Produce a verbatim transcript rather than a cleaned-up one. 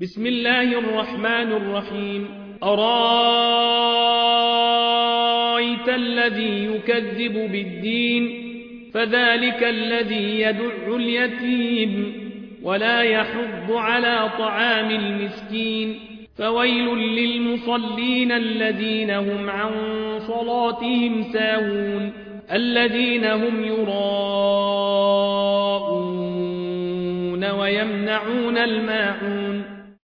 بسم الله الرحمن الرحيم أرايت الذي يكذب بالدين فذلك الذي يدع اليتيم ولا يحض على طعام المسكين فويل للمصلين الذين هم عن صلاتهم ساهون الذين هم يراءون ويمنعون الماعون